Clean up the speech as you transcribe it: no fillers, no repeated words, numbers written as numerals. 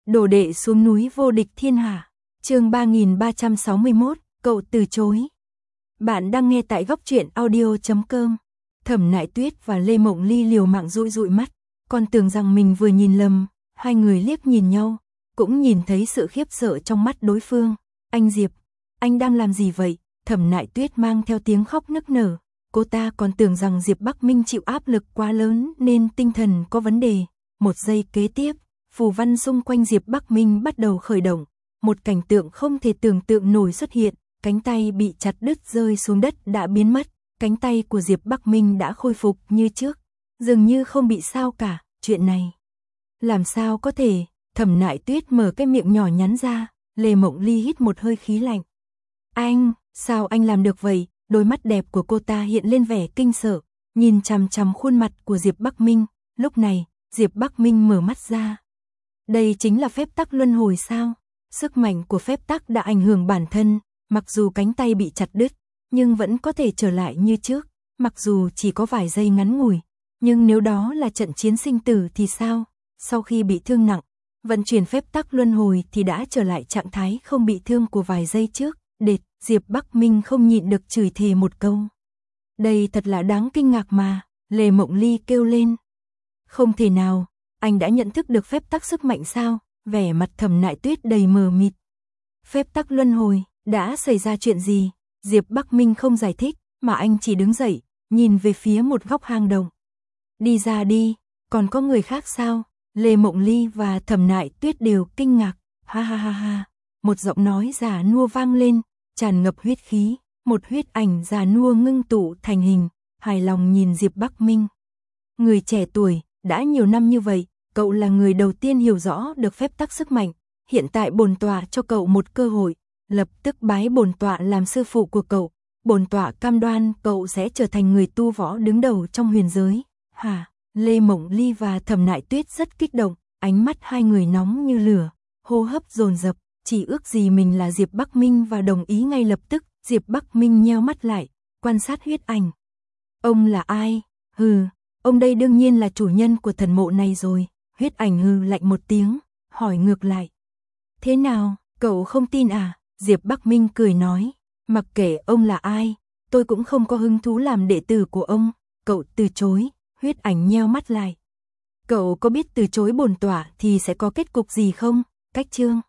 Đồ đệ xuống núi vô địch thiên hạ. Chương 3361, cậu từ chối. Bạn đang nghe tại góc truyện audio.com. Thẩm Nại Tuyết và Lê Mộng Ly liều mạng dụi dụi mắt, còn tưởng rằng mình vừa nhìn lầm, hai người liếc nhìn nhau, cũng nhìn thấy sự khiếp sợ trong mắt đối phương. Anh Diệp, anh đang làm gì vậy? Thẩm Nại Tuyết mang theo tiếng khóc nức nở, cô ta còn tưởng rằng Diệp Bắc Minh chịu áp lực quá lớn nên tinh thần có vấn đề. Một giây kế tiếp, phù văn xung quanh Diệp Bắc Minh bắt đầu khởi động, một cảnh tượng không thể tưởng tượng nổi xuất hiện, cánh tay bị chặt đứt rơi xuống đất đã biến mất, cánh tay của Diệp Bắc Minh đã khôi phục như trước, dường như không bị sao cả. Chuyện này làm sao có thể? Thẩm Nại Tuyết mở cái miệng nhỏ nhắn ra. Lê Mộng Ly hít một hơi khí lạnh. Anh, sao anh làm được vậy? Đôi mắt đẹp của cô ta hiện lên vẻ kinh sợ, nhìn chằm chằm khuôn mặt của Diệp Bắc Minh. Lúc này, Diệp Bắc Minh mở mắt ra. Đây chính là phép tắc luân hồi sao? Sức mạnh của phép tắc đã ảnh hưởng bản thân, mặc dù cánh tay bị chặt đứt, nhưng vẫn có thể trở lại như trước, mặc dù chỉ có vài giây ngắn ngủi. Nhưng nếu đó là trận chiến sinh tử thì sao? Sau khi bị thương nặng, vận chuyển phép tắc luân hồi thì đã trở lại trạng thái không bị thương của vài giây trước. Đệt, Diệp Bắc Minh không nhịn được chửi thề một câu. Đây thật là đáng kinh ngạc mà, Lê Mộng Ly kêu lên. Không thể nào, anh đã nhận thức được phép tắc sức mạnh sao? Vẻ mặt Thẩm Nại Tuyết đầy mờ mịt. Phép tắc luân hồi, đã xảy ra chuyện gì? Diệp Bắc Minh không giải thích, mà anh chỉ đứng dậy, nhìn về phía một góc hang động. Đi ra đi, còn có người khác sao? Lê Mộng Ly và Thẩm Nại Tuyết đều kinh ngạc. Ha ha ha ha, một giọng nói già nua vang lên, tràn ngập huyết khí, một huyết ảnh già nua ngưng tụ thành hình, hài lòng nhìn Diệp Bắc Minh. Người trẻ tuổi, đã nhiều năm như vậy, cậu là người đầu tiên hiểu rõ được phép tắc sức mạnh, hiện tại bổn tọa cho cậu một cơ hội, lập tức bái bổn tọa làm sư phụ của cậu, bổn tọa cam đoan cậu sẽ trở thành người tu võ đứng đầu trong huyền giới. Hả? Lê Mộng Ly và Thẩm Nại Tuyết rất kích động, ánh mắt hai người nóng như lửa, hô hấp dồn dập, chỉ ước gì mình là Diệp Bắc Minh và đồng ý ngay lập tức. Diệp Bắc Minh nheo mắt lại, quan sát huyết ảnh. Ông là ai? Hừ, ông đây đương nhiên là chủ nhân của thần mộ này rồi. Huyết ảnh hừ lạnh một tiếng, hỏi ngược lại. Thế nào, cậu không tin à? Diệp Bắc Minh cười nói, mặc kệ ông là ai, tôi cũng không có hứng thú làm đệ tử của ông. Cậu từ chối. Huyết ảnh nheo mắt lại. Cậu có biết từ chối bổn tọa thì sẽ có kết cục gì không? Cách chương